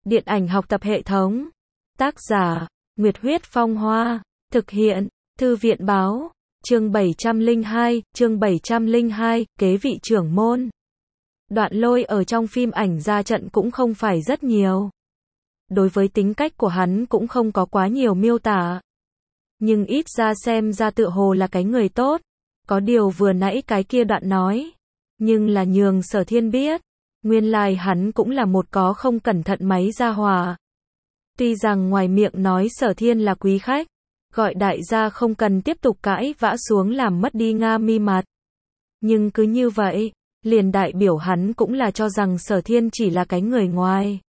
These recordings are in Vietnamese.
Điện ảnh học tập hệ thống. Tác giả, Nguyệt Huyết Phong Hoa. Thực hiện, Thư viện Báo. Chương 702, kế vị trưởng môn. Đoạn Lôi ở trong phim ảnh ra trận cũng không phải rất nhiều. Đối với tính cách của hắn cũng không có quá nhiều miêu tả. Nhưng ít ra xem ra tựa hồ là cái người tốt. Có điều vừa nãy cái kia đoạn nói. Nhưng là nhường Sở Thiên biết. Nguyên lai hắn cũng là một có không cẩn thận máy gia hòa. Tuy rằng ngoài miệng nói Sở Thiên là quý khách. Gọi đại gia không cần tiếp tục cãi vã xuống làm mất đi Nga Mi mặt. Nhưng cứ như vậy, liền đại biểu hắn cũng là cho rằng Sở Thiên chỉ là cái người ngoài.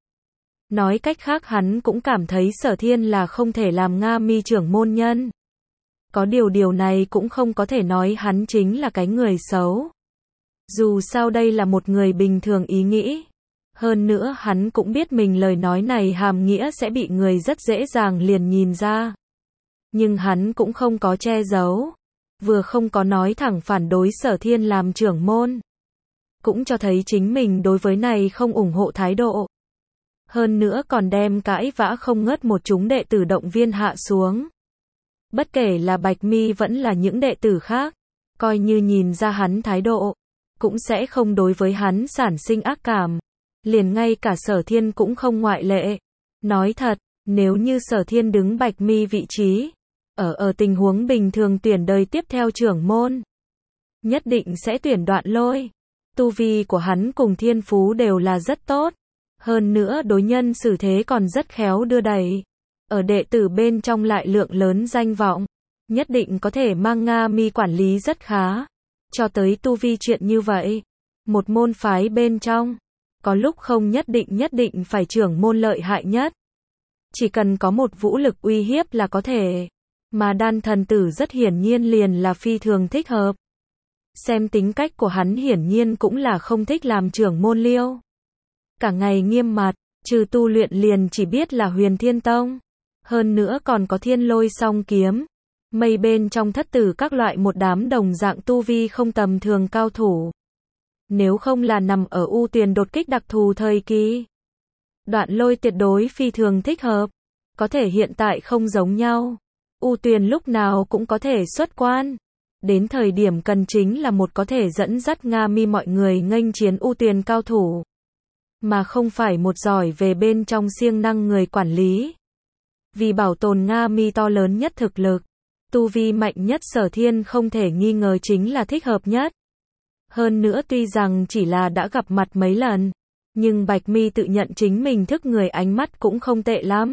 Nói cách khác hắn cũng cảm thấy Sở Thiên là không thể làm Nga Mi trưởng môn nhân. Có điều này cũng không có thể nói hắn chính là cái người xấu. Dù sao đây là một người bình thường ý nghĩ. Hơn nữa hắn cũng biết mình lời nói này hàm nghĩa sẽ bị người rất dễ dàng liền nhìn ra. Nhưng hắn cũng không có che giấu. Vừa không có nói thẳng phản đối Sở Thiên làm trưởng môn. Cũng cho thấy chính mình đối với này không ủng hộ thái độ. Hơn nữa còn đem cãi vã không ngớt một chúng đệ tử động viên hạ xuống. Bất kể là Bạch Mi vẫn là những đệ tử khác. Coi như nhìn ra hắn thái độ. Cũng sẽ không đối với hắn sản sinh ác cảm. Liền ngay cả Sở Thiên cũng không ngoại lệ. Nói thật, nếu như Sở Thiên đứng Bạch Mi vị trí. Ở tình huống bình thường tuyển đời tiếp theo trưởng môn. Nhất định sẽ tuyển Đoạn Lôi. Tu vi của hắn cùng thiên phú đều là rất tốt. Hơn nữa đối nhân xử thế còn rất khéo đưa đẩy. Ở đệ tử bên trong lại lượng lớn danh vọng. Nhất định có thể mang Nga Mi quản lý rất khá. Cho tới tu vi chuyện như vậy. Một môn phái bên trong. Có lúc không nhất định phải trưởng môn lợi hại nhất. Chỉ cần có một vũ lực uy hiếp là có thể. Mà Đan thần tử rất hiển nhiên liền là phi thường thích hợp. Xem tính cách của hắn hiển nhiên cũng là không thích làm trưởng môn liêu. Cả ngày nghiêm mặt, trừ tu luyện liền chỉ biết là Huyền Thiên Tông. Hơn nữa còn có Thiên Lôi Song Kiếm. Mây bên trong thất tử các loại một đám đồng dạng tu vi không tầm thường cao thủ. Nếu không là nằm ở ưu tuyền đột kích đặc thù thời kỳ. Đoạn Lôi tuyệt đối phi thường thích hợp. Có thể hiện tại không giống nhau. U Tuyền lúc nào cũng có thể xuất quan. Đến thời điểm cần chính là một có thể dẫn dắt Nga Mi mọi người nghênh chiến U Tuyền cao thủ. Mà không phải một giỏi về bên trong siêng năng người quản lý. Vì bảo tồn Nga Mi to lớn nhất thực lực. Tu vi mạnh nhất Sở Thiên không thể nghi ngờ chính là thích hợp nhất. Hơn nữa tuy rằng chỉ là đã gặp mặt mấy lần. Nhưng Bạch Mi tự nhận chính mình thức người ánh mắt cũng không tệ lắm.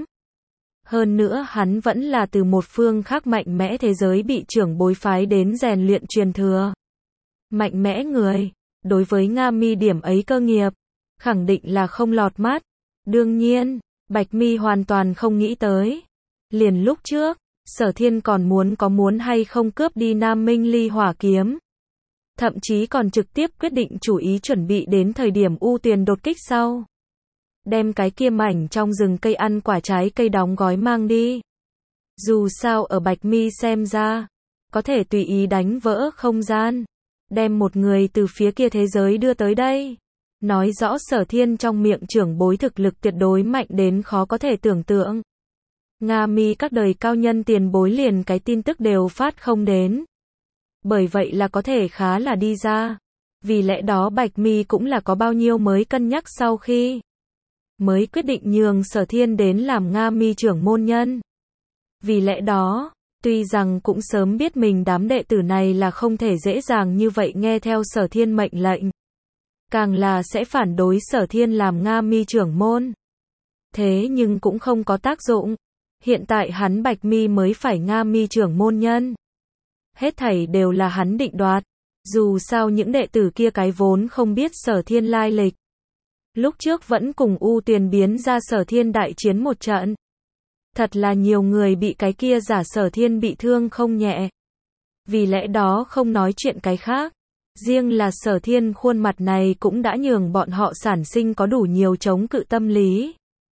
Hơn nữa hắn vẫn là từ một phương khác mạnh mẽ thế giới bị trưởng bối phái đến rèn luyện truyền thừa. Mạnh mẽ người, đối với Nga Mi điểm ấy cơ nghiệp, khẳng định là không lọt mắt. Đương nhiên, Bạch Mi hoàn toàn không nghĩ tới. Liền lúc trước, Sở Thiên còn muốn hay không cướp đi Nam Minh Ly hỏa kiếm. Thậm chí còn trực tiếp quyết định chủ ý chuẩn bị đến thời điểm U Tuyền đột kích sau. Đem cái kia mảnh trong rừng cây ăn quả trái cây đóng gói mang đi. Dù sao ở Bạch Mi xem ra, có thể tùy ý đánh vỡ không gian. Đem một người từ phía kia thế giới đưa tới đây. Nói rõ Sở Thiên trong miệng trưởng bối thực lực tuyệt đối mạnh đến khó có thể tưởng tượng. Nga Mi các đời cao nhân tiền bối liền cái tin tức đều phát không đến. Bởi vậy là có thể khá là đi ra. Vì lẽ đó Bạch Mi cũng là có bao nhiêu mới cân nhắc sau khi mới quyết định nhường Sở Thiên đến làm Nga Mi trưởng môn nhân. Vì lẽ đó, tuy rằng cũng sớm biết mình đám đệ tử này là không thể dễ dàng như vậy nghe theo Sở Thiên mệnh lệnh. Càng là sẽ phản đối Sở Thiên làm Nga Mi trưởng môn. Thế nhưng cũng không có tác dụng. Hiện tại hắn Bạch Mi mới phải Nga Mi trưởng môn nhân. Hết thảy đều là hắn định đoạt. Dù sao những đệ tử kia cái vốn không biết Sở Thiên lai lịch. Lúc trước vẫn cùng U Tuyền biến ra Sở Thiên đại chiến một trận. Thật là nhiều người bị cái kia giả Sở Thiên bị thương không nhẹ. Vì lẽ đó không nói chuyện cái khác. Riêng là Sở Thiên khuôn mặt này cũng đã nhường bọn họ sản sinh có đủ nhiều chống cự tâm lý.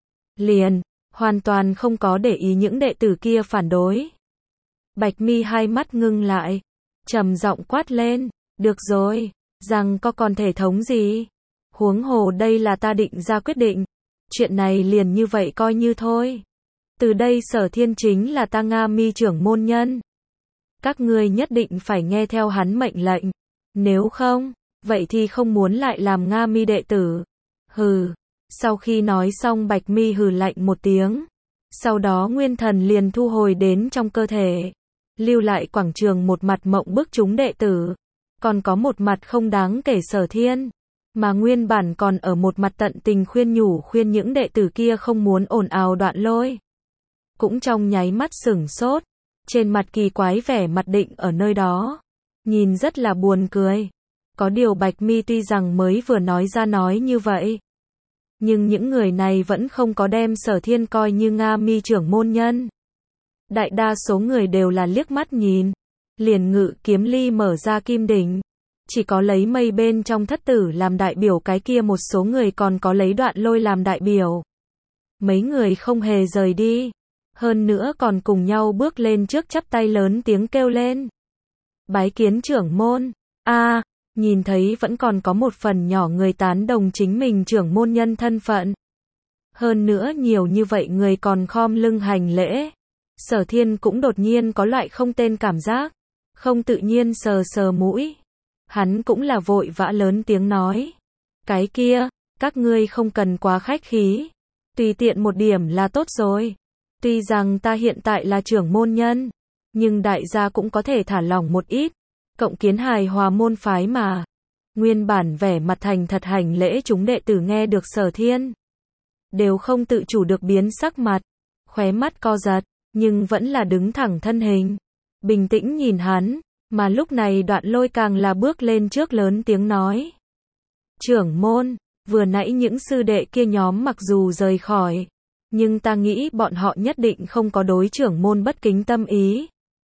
Liền, hoàn toàn không có để ý những đệ tử kia phản đối. Bạch Mi hai mắt ngưng lại. Trầm giọng quát lên. Được rồi, rằng có còn thể thống gì? Huống hồ đây là ta định ra quyết định. Chuyện này liền như vậy coi như thôi. Từ đây Sở Thiên chính là ta Nga Mi trưởng môn nhân. Các ngươi nhất định phải nghe theo hắn mệnh lệnh. Nếu không, vậy thì không muốn lại làm Nga Mi đệ tử. Hừ. Sau khi nói xong Bạch Mi hừ lạnh một tiếng. Sau đó nguyên thần liền thu hồi đến trong cơ thể. Lưu lại quảng trường một mặt mộng bức chúng đệ tử. Còn có một mặt không đáng kể Sở Thiên. Mà nguyên bản còn ở một mặt tận tình khuyên nhủ khuyên những đệ tử kia không muốn ồn ào Đoạn Lôi. Cũng trong nháy mắt sửng sốt. Trên mặt kỳ quái vẻ mặt định ở nơi đó. Nhìn rất là buồn cười. Có điều Bạch Mi tuy rằng mới vừa nói ra nói như vậy. Nhưng những người này vẫn không có đem Sở Thiên coi như Nga Mi trưởng môn nhân. Đại đa số người đều là liếc mắt nhìn. Liền Ngự Kiếm Ly mở ra kim đỉnh. Chỉ có lấy Mây bên trong thất tử làm đại biểu, cái kia một số người còn có lấy Đoạn Lôi làm đại biểu. Mấy người không hề rời đi. Hơn nữa còn cùng nhau bước lên trước chắp tay lớn tiếng kêu lên. Bái kiến trưởng môn. Nhìn thấy vẫn còn có một phần nhỏ người tán đồng chính mình trưởng môn nhân thân phận. Hơn nữa nhiều như vậy người còn khom lưng hành lễ. Sở Thiên cũng đột nhiên có loại không tên cảm giác. Không tự nhiên sờ sờ mũi. Hắn cũng là vội vã lớn tiếng nói. Cái kia, các ngươi không cần quá khách khí. Tùy tiện một điểm là tốt rồi. Tuy rằng ta hiện tại là trưởng môn nhân. Nhưng đại gia cũng có thể thả lỏng một ít. Cộng kiến hài hòa môn phái mà. Nguyên bản vẻ mặt thành thật hành lễ chúng đệ tử nghe được Sở Thiên. Đều không tự chủ được biến sắc mặt. Khóe mắt co giật. Nhưng vẫn là đứng thẳng thân hình. Bình tĩnh nhìn hắn. Mà lúc này Đoạn Lôi càng là bước lên trước lớn tiếng nói. Trưởng môn, vừa nãy những sư đệ kia nhóm mặc dù rời khỏi. Nhưng ta nghĩ bọn họ nhất định không có đối trưởng môn bất kính tâm ý.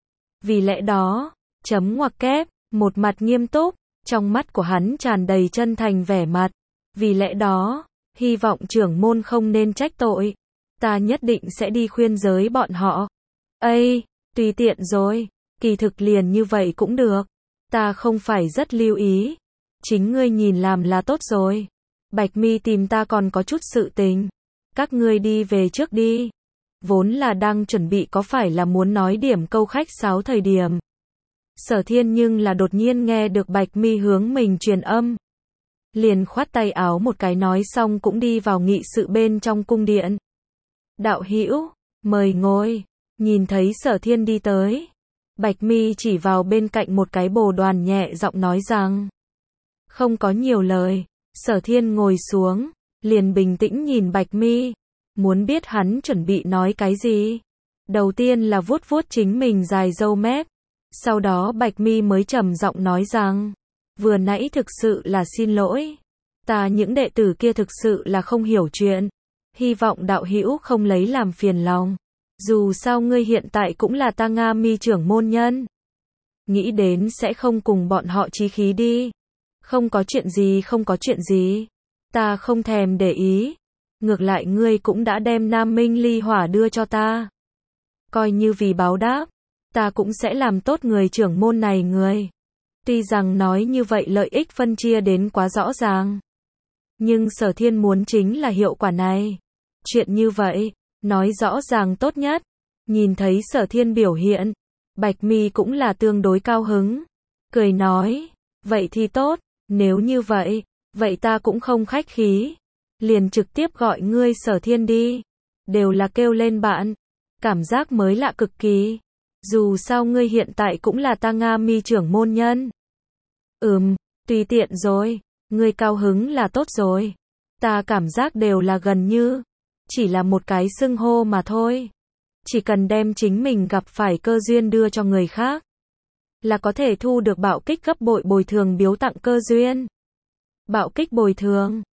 Vì lẽ đó, chấm ngoặc kép, một mặt nghiêm túc, trong mắt của hắn tràn đầy chân thành vẻ mặt. Vì lẽ đó, hy vọng trưởng môn không nên trách tội. Ta nhất định sẽ đi khuyên giới bọn họ. Tùy tiện rồi, kỳ thực liền như vậy cũng được. Ta không phải rất lưu ý. Chính ngươi nhìn làm là tốt rồi. Bạch Mi tìm ta còn có chút sự tình. Các ngươi đi về trước đi. Vốn là đang chuẩn bị có phải là muốn nói điểm câu khách sáo thời điểm. Sở Thiên nhưng là đột nhiên nghe được Bạch Mi hướng mình truyền âm. Liền khoát tay áo một cái nói xong cũng đi vào nghị sự bên trong cung điện. Đạo hữu, mời ngồi. Nhìn thấy Sở Thiên đi tới. Bạch Mi chỉ vào bên cạnh một cái bồ đoàn nhẹ giọng nói rằng. Không có nhiều lời. Sở Thiên ngồi xuống. Liền bình tĩnh nhìn Bạch Mi. Muốn biết hắn chuẩn bị nói cái gì. Đầu tiên là vuốt vuốt chính mình dài râu mép. Sau đó Bạch Mi mới trầm giọng nói rằng. Vừa nãy thực sự là xin lỗi. Ta những đệ tử kia thực sự là không hiểu chuyện. Hy vọng đạo hữu không lấy làm phiền lòng. Dù sao ngươi hiện tại cũng là ta Nga Mi trưởng môn nhân. Nghĩ đến sẽ không cùng bọn họ chí khí đi. Không có chuyện gì, không có chuyện gì. Ta không thèm để ý. Ngược lại ngươi cũng đã đem Nam Minh ly hỏa đưa cho ta. Coi như vì báo đáp. Ta cũng sẽ làm tốt người trưởng môn này người. Tuy rằng nói như vậy lợi ích phân chia đến quá rõ ràng. Nhưng Sở Thiên muốn chính là hiệu quả này. Chuyện như vậy, nói rõ ràng tốt nhất. Nhìn thấy Sở Thiên biểu hiện. Bạch Mi cũng là tương đối cao hứng. Cười nói, vậy thì tốt, nếu như vậy, vậy ta cũng không khách khí. Liền trực tiếp gọi ngươi Sở Thiên đi. Đều là kêu lên bạn. Cảm giác mới lạ cực kỳ. Dù sao ngươi hiện tại cũng là ta Nga Mi trưởng môn nhân. Tùy tiện rồi. Ngươi cao hứng là tốt rồi. Ta cảm giác đều là gần như. Chỉ là một cái xưng hô mà thôi. Chỉ cần đem chính mình gặp phải cơ duyên đưa cho người khác. Là có thể thu được bạo kích gấp bội bồi thường biếu tặng cơ duyên. Bạo kích bồi thường.